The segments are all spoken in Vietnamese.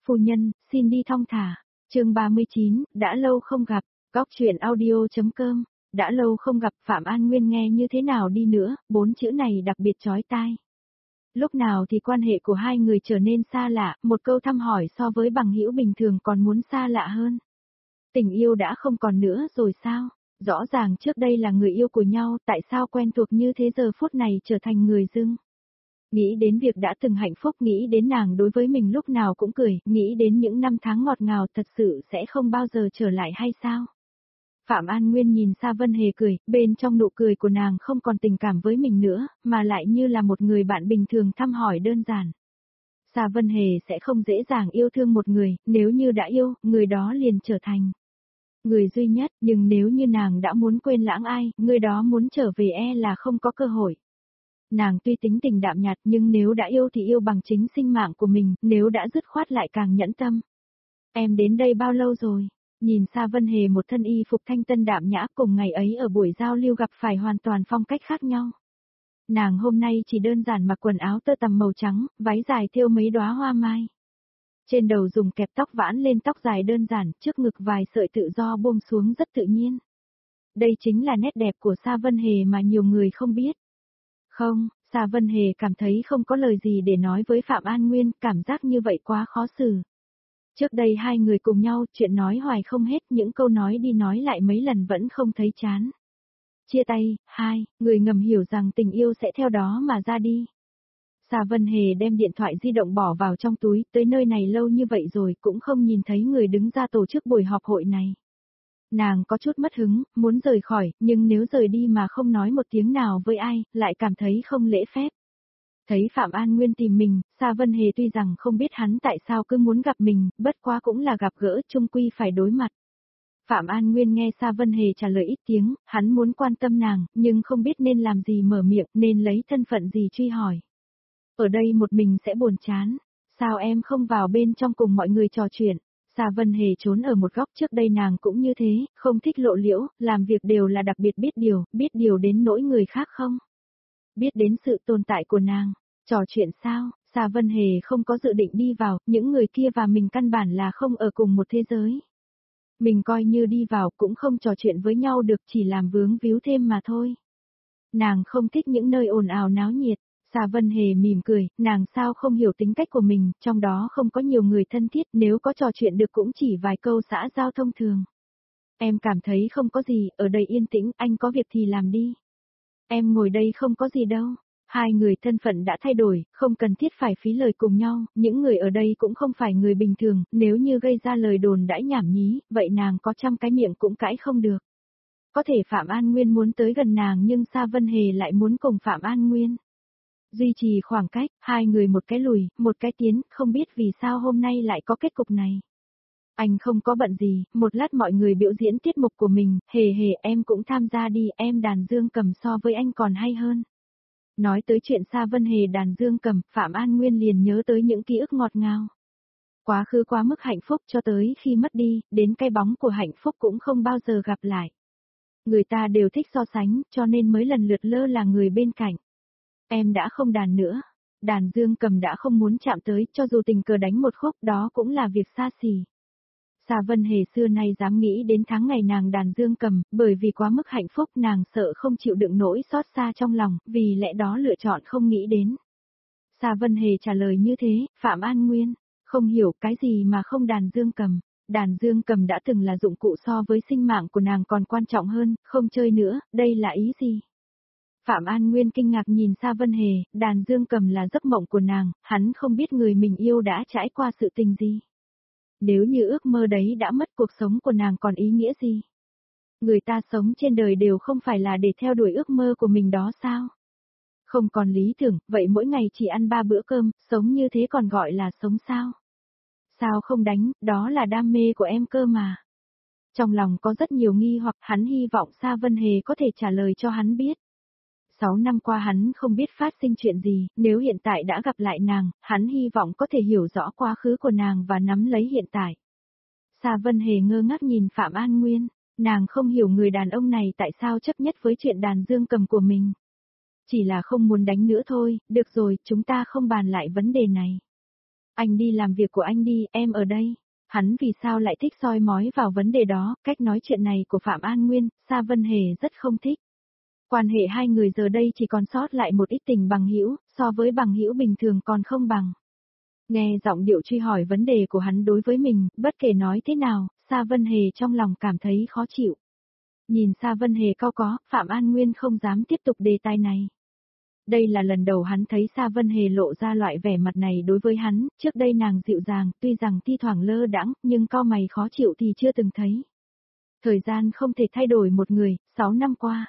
Phu nhân, xin đi thong thả. Chương 39, đã lâu không gặp. Góc truyện audio.com. Đã lâu không gặp. Phạm An Nguyên nghe như thế nào đi nữa, 4 chữ này đặc biệt chói tai. Lúc nào thì quan hệ của hai người trở nên xa lạ, một câu thăm hỏi so với bằng hữu bình thường còn muốn xa lạ hơn. Tình yêu đã không còn nữa rồi sao? Rõ ràng trước đây là người yêu của nhau, tại sao quen thuộc như thế giờ phút này trở thành người dưng? Nghĩ đến việc đã từng hạnh phúc, nghĩ đến nàng đối với mình lúc nào cũng cười, nghĩ đến những năm tháng ngọt ngào thật sự sẽ không bao giờ trở lại hay sao? Phạm An Nguyên nhìn Sa Vân Hề cười, bên trong nụ cười của nàng không còn tình cảm với mình nữa, mà lại như là một người bạn bình thường thăm hỏi đơn giản. Sa Vân Hề sẽ không dễ dàng yêu thương một người, nếu như đã yêu, người đó liền trở thành người duy nhất, nhưng nếu như nàng đã muốn quên lãng ai, người đó muốn trở về là không có cơ hội. Nàng tuy tính tình đạm nhạt nhưng nếu đã yêu thì yêu bằng chính sinh mạng của mình, nếu đã dứt khoát lại càng nhẫn tâm. Em đến đây bao lâu rồi? Nhìn Sa Vân Hề một thân y phục thanh tân đạm nhã, cùng ngày ấy ở buổi giao lưu gặp phải hoàn toàn phong cách khác nhau. Nàng hôm nay chỉ đơn giản mặc quần áo tơ tằm màu trắng, váy dài thêu mấy đóa hoa mai. Trên đầu dùng kẹp tóc vãn lên tóc dài đơn giản, trước ngực vài sợi tự do buông xuống rất tự nhiên. Đây chính là nét đẹp của Sa Vân Hề mà nhiều người không biết. Không, Sa Vân Hề cảm thấy không có lời gì để nói với Phạm An Nguyên, cảm giác như vậy quá khó xử. Trước đây hai người cùng nhau, chuyện nói hoài không hết, những câu nói đi nói lại mấy lần vẫn không thấy chán. Chia tay, người ngầm hiểu rằng tình yêu sẽ theo đó mà ra đi. Sa Vân Hề đem điện thoại di động bỏ vào trong túi, tới nơi này lâu như vậy rồi cũng không nhìn thấy người đứng ra tổ chức buổi họp hội này. Nàng có chút mất hứng, muốn rời khỏi, nhưng nếu rời đi mà không nói một tiếng nào với ai, lại cảm thấy không lễ phép. Thấy Phạm An Nguyên tìm mình, Sa Vân Hề tuy rằng không biết hắn tại sao cứ muốn gặp mình, bất quá cũng là gặp gỡ, chung quy phải đối mặt. Phạm An Nguyên nghe Sa Vân Hề trả lời ít tiếng, hắn muốn quan tâm nàng, nhưng không biết nên làm gì mở miệng, nên lấy thân phận gì truy hỏi. Ở đây một mình sẽ buồn chán, sao em không vào bên trong cùng mọi người trò chuyện? Sa Vân Hề trốn ở một góc, trước đây nàng cũng như thế, không thích lộ liễu, làm việc đều là đặc biệt biết điều đến nỗi người khác không. Biết đến sự tồn tại của nàng, trò chuyện sao? Sa Vân Hề không có dự định đi vào, những người kia và mình căn bản là không ở cùng một thế giới. Mình coi như đi vào cũng không trò chuyện với nhau được, chỉ làm vướng víu thêm mà thôi. Nàng không thích những nơi ồn ào náo nhiệt. Sa Vân Hề mỉm cười, nàng sao không hiểu tính cách của mình, trong đó không có nhiều người thân thiết, nếu có trò chuyện được cũng chỉ vài câu xã giao thông thường. Em cảm thấy không có gì, ở đây yên tĩnh, anh có việc thì làm đi. Em ngồi đây không có gì đâu. Hai người thân phận đã thay đổi, không cần thiết phải phí lời cùng nhau, những người ở đây cũng không phải người bình thường, nếu như gây ra lời đồn đãi nhảm nhí, vậy nàng có trăm cái miệng cũng cãi không được. Có thể Phạm An Nguyên muốn tới gần nàng nhưng Sa Vân Hề lại muốn cùng Phạm An Nguyên duy trì khoảng cách, hai người một cái lùi, một cái tiến, không biết vì sao hôm nay lại có kết cục này. Anh không có bận gì, một lát mọi người biểu diễn tiết mục của mình, hề em cũng tham gia đi, em đàn dương cầm so với anh còn hay hơn. Nói tới chuyện Sa Vân Hề đàn dương cầm, Phạm An Nguyên liền nhớ tới những ký ức ngọt ngào. Quá khứ quá mức hạnh phúc cho tới khi mất đi, đến cái bóng của hạnh phúc cũng không bao giờ gặp lại. Người ta đều thích so sánh, cho nên mới lần lượt lơ là người bên cạnh. Em đã không đàn nữa. Đàn dương cầm đã không muốn chạm tới, cho dù tình cờ đánh một khúc đó cũng là việc xa xỉ. Sa Vân Hề xưa nay dám nghĩ đến tháng ngày nàng đàn dương cầm, bởi vì quá mức hạnh phúc nàng sợ không chịu đựng nỗi xót xa trong lòng, vì lẽ đó lựa chọn không nghĩ đến. Sa Vân Hề trả lời như thế, Phạm An Nguyên, không hiểu cái gì mà không đàn dương cầm. Đàn dương cầm đã từng là dụng cụ so với sinh mạng của nàng còn quan trọng hơn, không chơi nữa, đây là ý gì? Phạm An Nguyên kinh ngạc nhìn Sa Vân Hề, đàn dương cầm là giấc mộng của nàng, hắn không biết người mình yêu đã trải qua sự tình gì. Nếu như ước mơ đấy đã mất, cuộc sống của nàng còn ý nghĩa gì? Người ta sống trên đời đều không phải là để theo đuổi ước mơ của mình đó sao? Không còn lý tưởng, vậy mỗi ngày chỉ ăn 3 bữa cơm, sống như thế còn gọi là sống sao? Sao không đánh, đó là đam mê của em cơ mà. Trong lòng có rất nhiều nghi hoặc, hắn hy vọng Sa Vân Hề có thể trả lời cho hắn biết. 6 năm qua hắn không biết phát sinh chuyện gì, nếu hiện tại đã gặp lại nàng, hắn hy vọng có thể hiểu rõ quá khứ của nàng và nắm lấy hiện tại. Sa Vân Hề ngơ ngác nhìn Phạm An Nguyên, nàng không hiểu người đàn ông này tại sao chấp nhất với chuyện đàn dương cầm của mình. Chỉ là không muốn đánh nữa thôi, được rồi, chúng ta không bàn lại vấn đề này. Anh đi làm việc của anh đi, em ở đây. Hắn vì sao lại thích soi mói vào vấn đề đó, cách nói chuyện này của Phạm An Nguyên, Sa Vân Hề rất không thích. Quan hệ hai người giờ đây chỉ còn sót lại một ít tình bằng hữu, so với bằng hữu bình thường còn không bằng. Nghe giọng điệu truy hỏi vấn đề của hắn đối với mình, bất kể nói thế nào, Sa Vân Hề trong lòng cảm thấy khó chịu. Nhìn Sa Vân Hề cau có, Phạm An Nguyên không dám tiếp tục đề tài này. Đây là lần đầu hắn thấy Sa Vân Hề lộ ra loại vẻ mặt này đối với hắn, trước đây nàng dịu dàng, tuy rằng thi thoảng lơ đãng, nhưng cau mày khó chịu thì chưa từng thấy. Thời gian không thể thay đổi một người, 6 năm qua.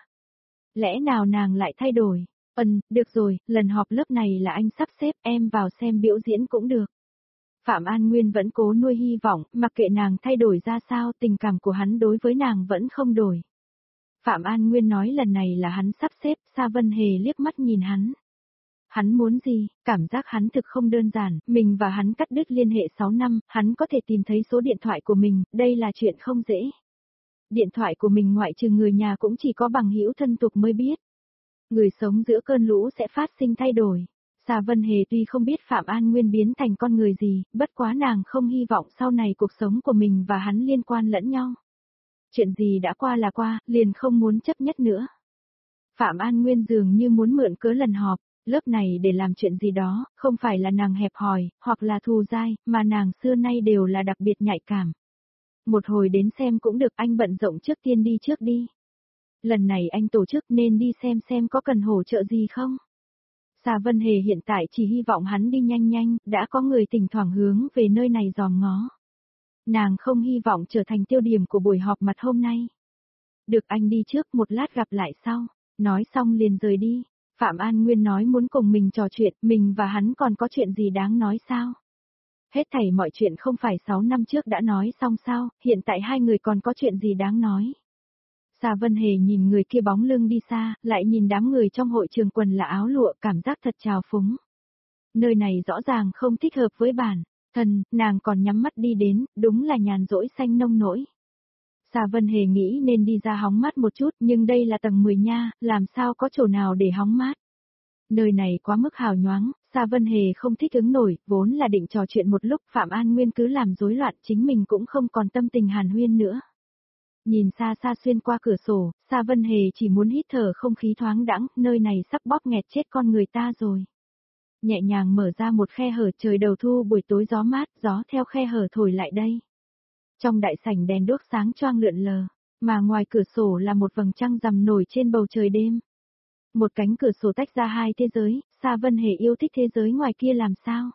Lẽ nào nàng lại thay đổi? Được rồi, lần họp lớp này là anh sắp xếp, em vào xem biểu diễn cũng được. Phạm An Nguyên vẫn cố nuôi hy vọng, mặc kệ nàng thay đổi ra sao, tình cảm của hắn đối với nàng vẫn không đổi. Phạm An Nguyên nói lần này là hắn sắp xếp, Sa Vân Hề liếc mắt nhìn hắn. Hắn muốn gì? Cảm giác hắn thực không đơn giản, mình và hắn cắt đứt liên hệ 6 năm, hắn có thể tìm thấy số điện thoại của mình, đây là chuyện không dễ. Điện thoại của mình ngoại trừ người nhà cũng chỉ có bằng hữu thân tục mới biết. Người sống giữa cơn lũ sẽ phát sinh thay đổi. Sa Vân Hề tuy không biết Phạm An Nguyên biến thành con người gì, bất quá nàng không hy vọng sau này cuộc sống của mình và hắn liên quan lẫn nhau. Chuyện gì đã qua là qua, liền không muốn chấp nhất nữa. Phạm An Nguyên dường như muốn mượn cớ lần họp, lớp này để làm chuyện gì đó, không phải là nàng hẹp hòi, hoặc là thù dai, mà nàng xưa nay đều là đặc biệt nhạy cảm. Một hồi đến xem cũng được, anh bận rộn trước tiên đi trước đi. Lần này anh tổ chức nên đi xem có cần hỗ trợ gì không. Sa Vân Hề hiện tại chỉ hy vọng hắn đi nhanh nhanh, đã có người thỉnh thoảng hướng về nơi này dòm ngó. Nàng không hy vọng trở thành tiêu điểm của buổi họp mặt hôm nay. Được, anh đi trước, một lát gặp lại sau. Nói xong liền rời đi. Phạm An Nguyên nói muốn cùng mình trò chuyện, mình và hắn còn có chuyện gì đáng nói sao? Hết thảy mọi chuyện không phải 6 năm trước đã nói xong sao, hiện tại hai người còn có chuyện gì đáng nói. Sa Vân Hề nhìn người kia bóng lưng đi xa, lại nhìn đám người trong hội trường quần là áo lụa, cảm giác thật trào phúng. Nơi này rõ ràng không thích hợp với bản thân, nàng còn nhắm mắt đi đến, đúng là nhàn rỗi xanh nông nỗi. Sa Vân Hề nghĩ nên đi ra hóng mát một chút, nhưng đây là tầng 10 nha, làm sao có chỗ nào để hóng mát. Nơi này quá mức hào nhoáng, Sa Vân Hề không thích ứng nổi, vốn là định trò chuyện một lúc, Phạm An Nguyên cứ làm rối loạn, chính mình cũng không còn tâm tình hàn huyên nữa. Nhìn xa xa xuyên qua cửa sổ, Sa Vân Hề chỉ muốn hít thở không khí thoáng đãng, nơi này sắp bóp nghẹt chết con người ta rồi. Nhẹ nhàng mở ra một khe hở, trời đầu thu buổi tối gió mát, gió theo khe hở thổi lại đây. Trong đại sảnh đèn đuốc sáng choang lượn lờ, mà ngoài cửa sổ là một vầng trăng rằm nổi trên bầu trời đêm. Một cánh cửa sổ tách ra hai thế giới, Sa Vân Hề yêu thích thế giới ngoài kia làm sao?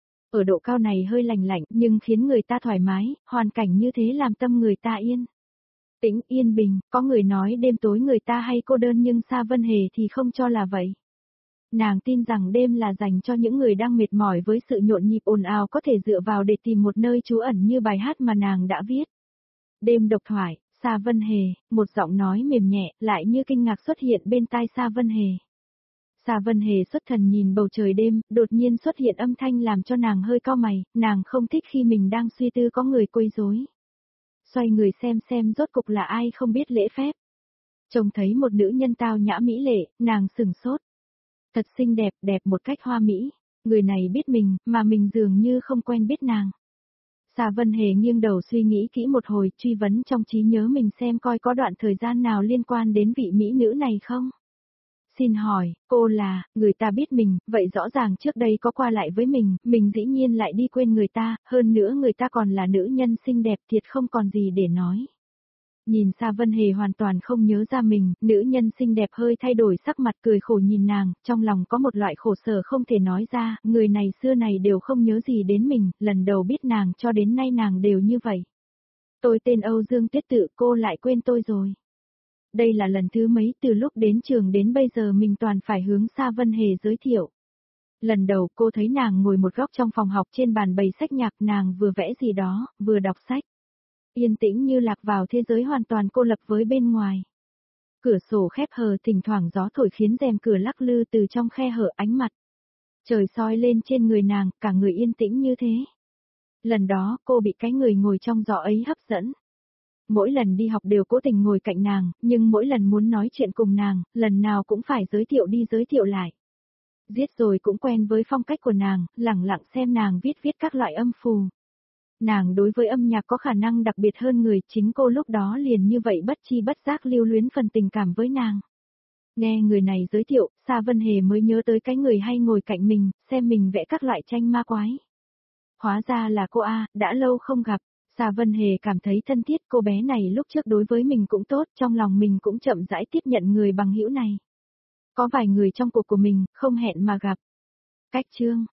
Ở độ cao này hơi lạnh lạnh nhưng khiến người ta thoải mái, hoàn cảnh như thế làm tâm người ta yên tĩnh, yên bình, có người nói đêm tối người ta hay cô đơn nhưng Sa Vân Hề thì không cho là vậy. Nàng tin rằng đêm là dành cho những người đang mệt mỏi với sự nhộn nhịp ồn ào có thể dựa vào để tìm một nơi trú ẩn như bài hát mà nàng đã viết. Đêm độc thoại, Sa Vân Hề, một giọng nói mềm nhẹ, lại như kinh ngạc xuất hiện bên tai Sa Vân Hề. Sa Vân Hề xuất thần nhìn bầu trời đêm, đột nhiên xuất hiện âm thanh làm cho nàng hơi cau mày, nàng không thích khi mình đang suy tư có người quấy rối. Xoay người xem rốt cục là ai không biết lễ phép. Trông thấy một nữ nhân tao nhã mỹ lệ, nàng sừng sốt. Thật xinh đẹp, đẹp một cách hoa mỹ. Người này biết mình, mà mình dường như không quen biết nàng. Sa Vân Hề nghiêng đầu suy nghĩ kỹ một hồi, truy vấn trong trí nhớ mình xem coi có đoạn thời gian nào liên quan đến vị mỹ nữ này không. Xin hỏi, cô là, người ta biết mình, vậy rõ ràng trước đây có qua lại với mình dĩ nhiên lại đi quên người ta, hơn nữa người ta còn là nữ nhân xinh đẹp thiệt không còn gì để nói. Nhìn Sa Vân Hề hoàn toàn không nhớ ra mình, nữ nhân xinh đẹp hơi thay đổi sắc mặt cười khổ nhìn nàng, trong lòng có một loại khổ sở không thể nói ra, người này xưa này đều không nhớ gì đến mình, lần đầu biết nàng cho đến nay nàng đều như vậy. Tôi tên Âu Dương Tuyết Tự, cô lại quên tôi rồi. Đây là lần thứ mấy từ lúc đến trường đến bây giờ mình toàn phải hướng Sa Vân Hề giới thiệu. Lần đầu cô thấy nàng ngồi một góc trong phòng học trên bàn bày sách nhạc, nàng vừa vẽ gì đó, vừa đọc sách. Yên tĩnh như lạc vào thế giới hoàn toàn cô lập với bên ngoài. Cửa sổ khép hờ, thỉnh thoảng gió thổi khiến rèm cửa lắc lư từ trong khe hở, ánh mặt trời soi lên trên người nàng, cả người yên tĩnh như thế. Lần đó cô bị cái người ngồi trong gió ấy hấp dẫn. Mỗi lần đi học đều cố tình ngồi cạnh nàng, nhưng mỗi lần muốn nói chuyện cùng nàng, lần nào cũng phải giới thiệu đi giới thiệu lại. Giết rồi cũng quen với phong cách của nàng, lẳng lặng xem nàng viết các loại âm phù. Nàng đối với âm nhạc có khả năng đặc biệt hơn người, chính cô lúc đó liền như vậy bất chi bất giác lưu luyến phần tình cảm với nàng. Nghe người này giới thiệu, Sa Vân Hề mới nhớ tới cái người hay ngồi cạnh mình, xem mình vẽ các loại tranh ma quái. Hóa ra là cô A, đã lâu không gặp. Sa Vân Hề cảm thấy thân thiết, cô bé này lúc trước đối với mình cũng tốt, trong lòng mình cũng chậm rãi tiếp nhận người bằng hữu này. Có vài người trong cuộc của mình, không hẹn mà gặp. Cách chương